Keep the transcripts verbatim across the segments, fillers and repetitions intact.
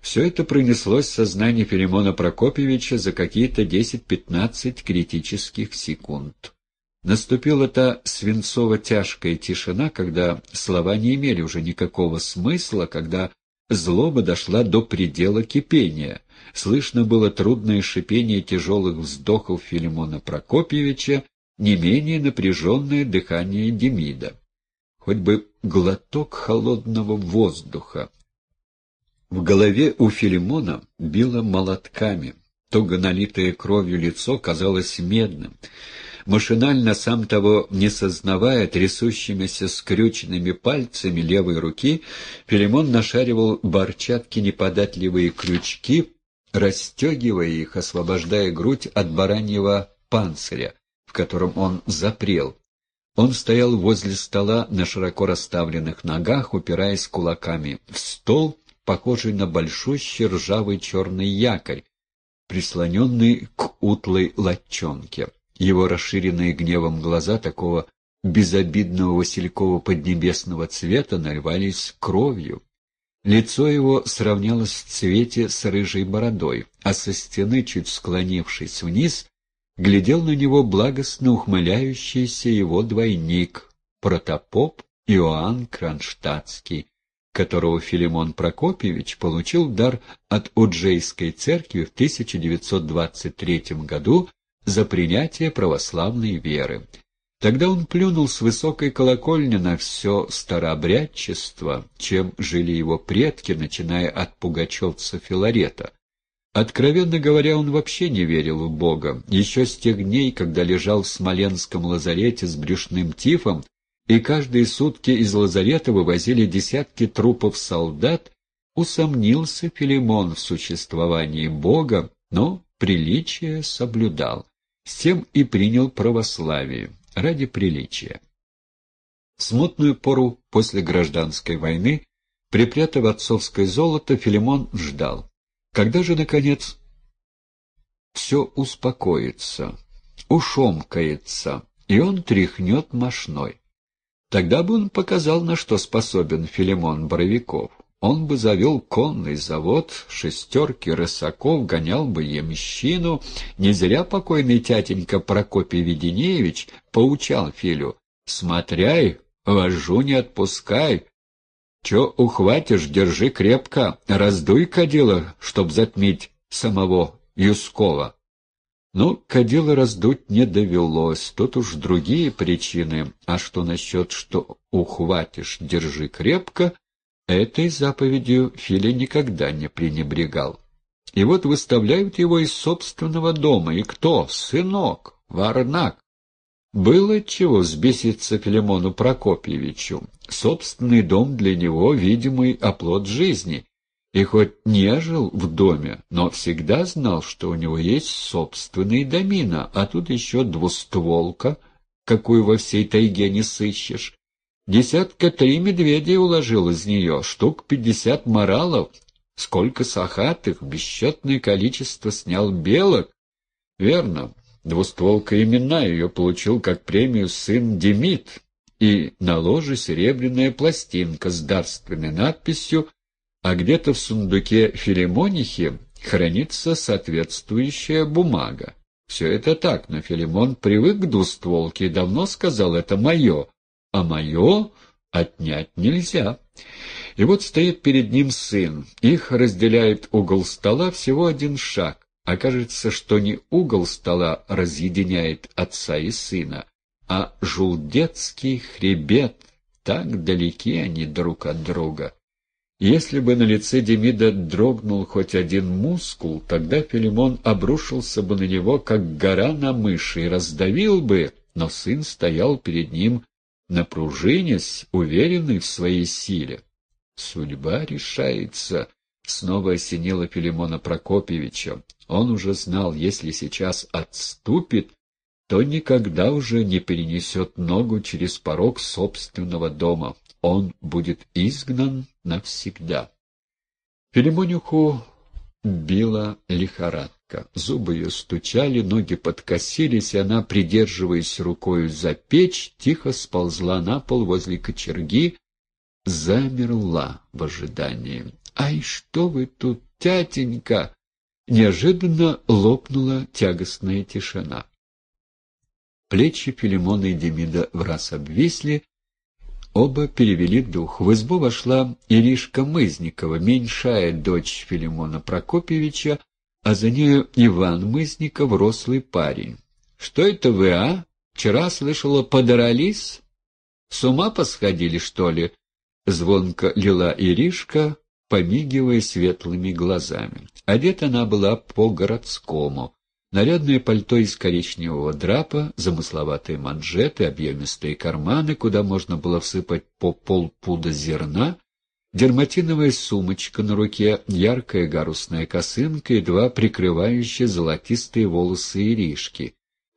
Все это пронеслось в сознании Филимона Прокопьевича за какие-то десять-пятнадцать критических секунд. Наступила та свинцово-тяжкая тишина, когда слова не имели уже никакого смысла, когда злоба дошла до предела кипения. Слышно было трудное шипение тяжелых вздохов Филимона Прокопьевича, не менее напряженное дыхание Демида. Хоть бы глоток холодного воздуха. В голове у Филимона било молотками. Туго налитое кровью лицо казалось медным. Машинально, сам того не сознавая, трясущимися скрюченными пальцами левой руки, Филимон нашаривал барчатки неподатливые крючки, расстегивая их, освобождая грудь от бараньего панциря, в котором он запрел. Он стоял возле стола на широко расставленных ногах, упираясь кулаками в стол, похожий на большущий ржавый черный якорь, прислоненный к утлой латчонке. Его расширенные гневом глаза такого безобидного василькового поднебесного цвета наливались кровью. Лицо его сравнялось в цвете с рыжей бородой, а со стены, чуть склонившись вниз, глядел на него благостно ухмыляющийся его двойник, протопоп Иоанн Кронштадтский, которого Филимон Прокопьевич получил дар от Уджейской церкви в тысяча девятьсот двадцать третьем году за принятие православной веры. Тогда он плюнул с высокой колокольни на все старообрядчество, чем жили его предки, начиная от пугачевца Филарета. Откровенно говоря, он вообще не верил в Бога. Еще с тех дней, когда лежал в Смоленском лазарете с брюшным тифом, и каждые сутки из лазарета вывозили десятки трупов солдат, усомнился Филимон в существовании Бога, но приличие соблюдал. С тем и принял православие, ради приличия. В смутную пору после гражданской войны, припрятав отцовское золото, Филимон ждал. Когда же, наконец, все успокоится, ушомкается, и он тряхнет мошной? Тогда бы он показал, на что способен Филимон Боровиков. Он бы завел конный завод, шестерки рысаков, гонял бы ямщину. Не зря покойный тятенька Прокопий Веденеевич поучал Филю: «Смотряй, вожжу не отпускай. Че ухватишь, держи крепко, раздуй кадила, чтоб затмить самого Юскова». Ну, кадила раздуть не довелось, тут уж другие причины. А что насчет «что ухватишь, держи крепко», этой заповедью Филя никогда не пренебрегал. И вот выставляют его из собственного дома. И кто? Сынок, Варнак. Было чего взбеситься Филимону Прокопьевичу. Собственный дом для него — видимый оплот жизни. И хоть не жил в доме, но всегда знал, что у него есть собственный домина, а тут еще двустволка, какую во всей тайге не сыщешь. Десятка три медведей уложил из нее, штук пятьдесят моралов, сколько сахатых, бесчетное количество снял белок. Верно, двустволка имена ее получил как премию сын Демид, и на ложе серебряная пластинка с дарственной надписью, а где-то в сундуке Филимонихи хранится соответствующая бумага. Все это так, но Филимон привык к двустволке и давно сказал: «Это мое». А мое отнять нельзя. И вот стоит перед ним сын. Их разделяет угол стола всего один шаг. Окажется, что не угол стола разъединяет отца и сына, а жулдетский хребет. Так далеки они друг от друга. Если бы на лице Демида дрогнул хоть один мускул, тогда Филимон обрушился бы на него, как гора на мыши, и раздавил бы, но сын стоял перед ним, напружинясь, уверенный в своей силе. Судьба решается, снова осенило Филимона Прокопьевича. Он уже знал, если сейчас отступит, то никогда уже не перенесет ногу через порог собственного дома. Он будет изгнан навсегда. Филимонюху била лихорадка. Зубы ее стучали, ноги подкосились, и она, придерживаясь рукою за печь, тихо сползла на пол возле кочерги, замерла в ожидании. «Ай, что вы тут тятенька!» Неожиданно лопнула тягостная тишина. Плечи Филимона и Демида враз обвисли, оба перевели дух. В избу вошла Иришка Мызникова, меньшая дочь Филимона Прокопьевича, а за нею Иван Мызников, рослый парень. «Что это вы, а? Вчера, слышала, подрались? С ума посходили, что ли?» Звонко лила Иришка, помигивая светлыми глазами. Одета она была по-городскому. Нарядное пальто из коричневого драпа, замысловатые манжеты, объемистые карманы, куда можно было всыпать по полпуда зерна, дерматиновая сумочка на руке, яркая гарусная косынка и два прикрывающие золотистые волосы Иришки.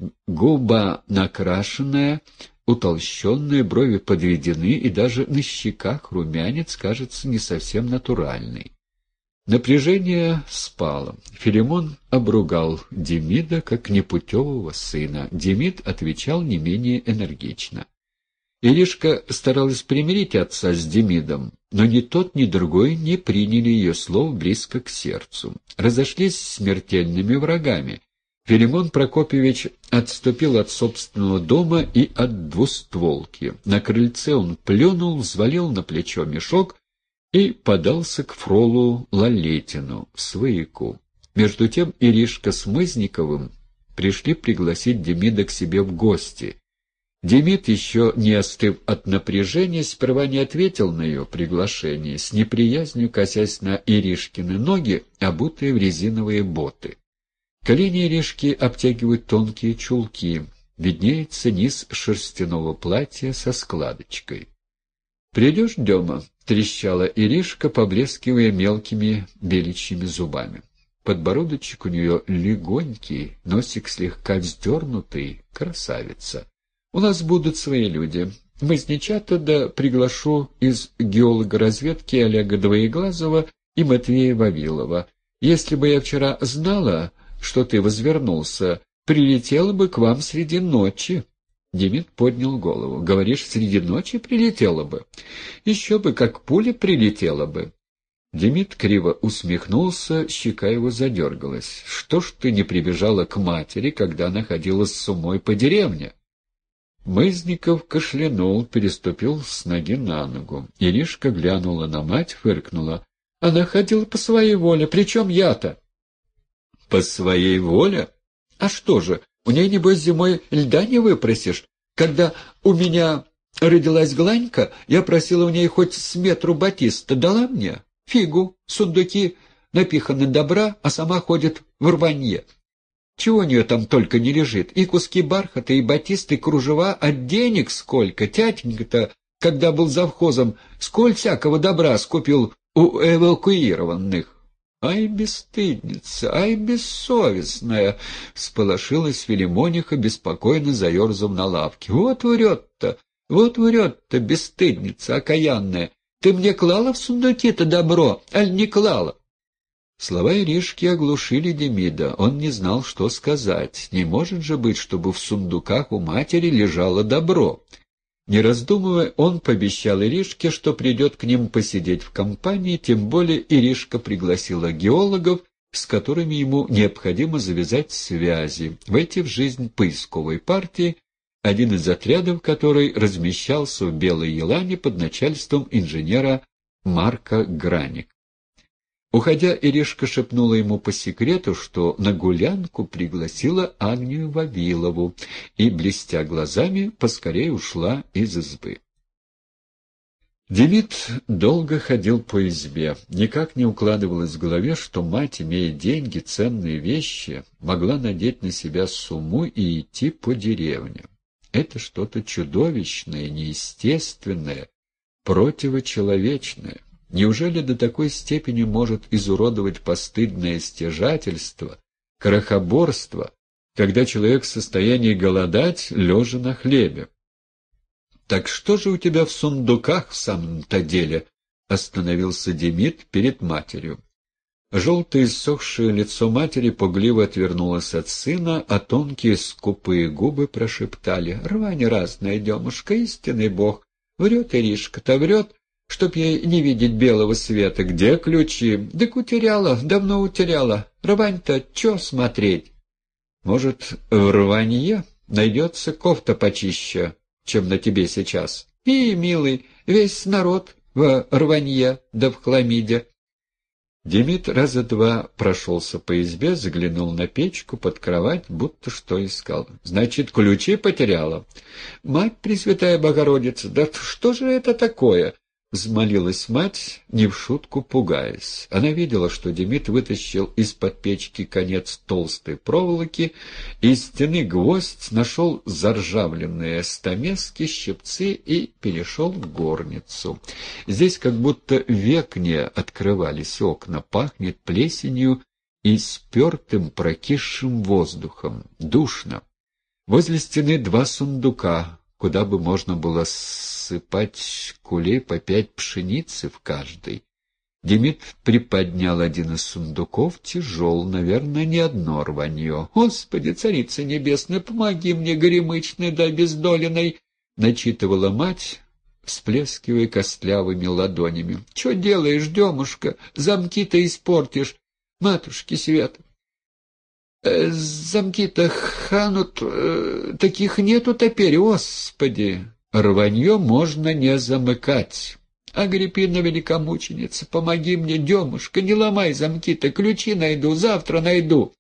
Губа накрашенная, утолщенные, брови подведены, и даже на щеках румянец кажется не совсем натуральный. Напряжение спало. Филимон обругал Демида как непутевого сына. Демид отвечал не менее энергично. Иришка старалась примирить отца с Демидом, но ни тот, ни другой не приняли ее слов близко к сердцу. Разошлись смертельными врагами. Филимон Прокопьевич отступил от собственного дома и от двустволки. На крыльце он плюнул, взвалил на плечо мешок и подался к фролу Лалетину, свояку. Между тем Иришка с Мызниковым пришли пригласить Демида к себе в гости. Демид, еще не остыв от напряжения, сперва не ответил на ее приглашение, с неприязнью косясь на Иришкины ноги, обутые в резиновые боты. Колени Иришки обтягивают тонкие чулки, виднеется низ шерстяного платья со складочкой. «Придешь, Дема?» — трещала Иришка, поблескивая мелкими беличьими зубами. Подбородочек у нее легонький, носик слегка вздернутый, красавица. «У нас будут свои люди. Мазничата да приглашу из геолога-разведки Олега Двоеглазова и Матвея Вавилова. Если бы я вчера знала, что ты возвернулся, прилетела бы к вам среди ночи». Демид поднял голову. «Говоришь, среди ночи прилетела бы? Еще бы, как пуля прилетела бы». Демид криво усмехнулся, щека его задергалась. «Что ж ты не прибежала к матери, когда она ходила с умой по деревне?» Мызников кашлянул, переступил с ноги на ногу. Иришка глянула на мать, фыркнула. «Она ходила по своей воле, причем я-то?» «По своей воле? А что же, у ней, небось, зимой льда не выпросишь? Когда у меня родилась Гланька, я просила у ней хоть с метру батиста. Дала мне? Фигу, сундуки напиханы добра, а сама ходит в рванье. Чего у нее там только не лежит? И куски бархата, и батисты, и кружева, а денег сколько? Тятенька-то, когда был завхозом, сколь всякого добра скупил у эвакуированных». «Ай, бесстыдница! Ай, бессовестная!» — всполошилась Филимониха, беспокойно заерзав на лавке. «Вот врет-то! Вот врет-то, бесстыдница окаянная! Ты мне клала в сундуки-то добро, аль не клала?» Слова Иришки оглушили Демида. Он не знал, что сказать. Не может же быть, чтобы в сундуках у матери лежало добро. Не раздумывая, он пообещал Иришке, что придет к ним посидеть в компании, тем более Иришка пригласила геологов, с которыми ему необходимо завязать связи, войти в жизнь поисковой партии, один из отрядов которой размещался в Белой Елане под начальством инженера Марка Граник. Уходя, Иришка шепнула ему по секрету, что на гулянку пригласила Агнию Вавилову и, блестя глазами, поскорее ушла из избы. Демид долго ходил по избе. Никак не укладывалось в голове, что мать, имея деньги, ценные вещи, могла надеть на себя сумму и идти по деревне. Это что-то чудовищное, неестественное, противочеловечное. Неужели до такой степени может изуродовать постыдное стяжательство, крохоборство, когда человек в состоянии голодать, лежа на хлебе? «Так что же у тебя в сундуках в самом-то деле?» — остановился Демид перед матерью. Желтое иссохшее лицо матери пугливо отвернулось от сына, а тонкие скупые губы прошептали: «Рвань разная, Демушка, истинный бог! Врет Иришка-то, врет! чтоб ей не видеть белого света. Где ключи? Дык утеряла, давно утеряла. Рвань-то чё смотреть? Может, в рванье найдется кофта почище, чем на тебе сейчас? И, милый, весь народ в рванье да в хламиде. Демид раза два прошелся по избе, заглянул на печку, под кровать, будто что искал. «Значит, ключи потеряла?» «Мать Пресвятая Богородица, да что же это такое?» Взмолилась мать, не в шутку пугаясь. Она видела, что Демид вытащил из-под печки конец толстой проволоки, и из стены гвоздь, нашел заржавленные стамески, щипцы и перешел в горницу. Здесь как будто век не открывались окна, пахнет плесенью и спертым прокисшим воздухом. Душно. Возле стены два сундука, куда бы можно было сыпать кулей по пять пшеницы в каждый. Демид приподнял один из сундуков, тяжел, наверное, не одно рванье. «Господи, царица небесная, помоги мне, горемычной да обездоленной!» — начитывала мать, всплескивая костлявыми ладонями. «Чё делаешь, Демушка? Замки-то испортишь, матушки Света!» Э, «Замки-то ханут, э, таких нету теперь, Господи!» «Рванье можно не замыкать. Агриппина великомученица, помоги мне, Демушка, не ломай замки-то, ключи найду, завтра найду».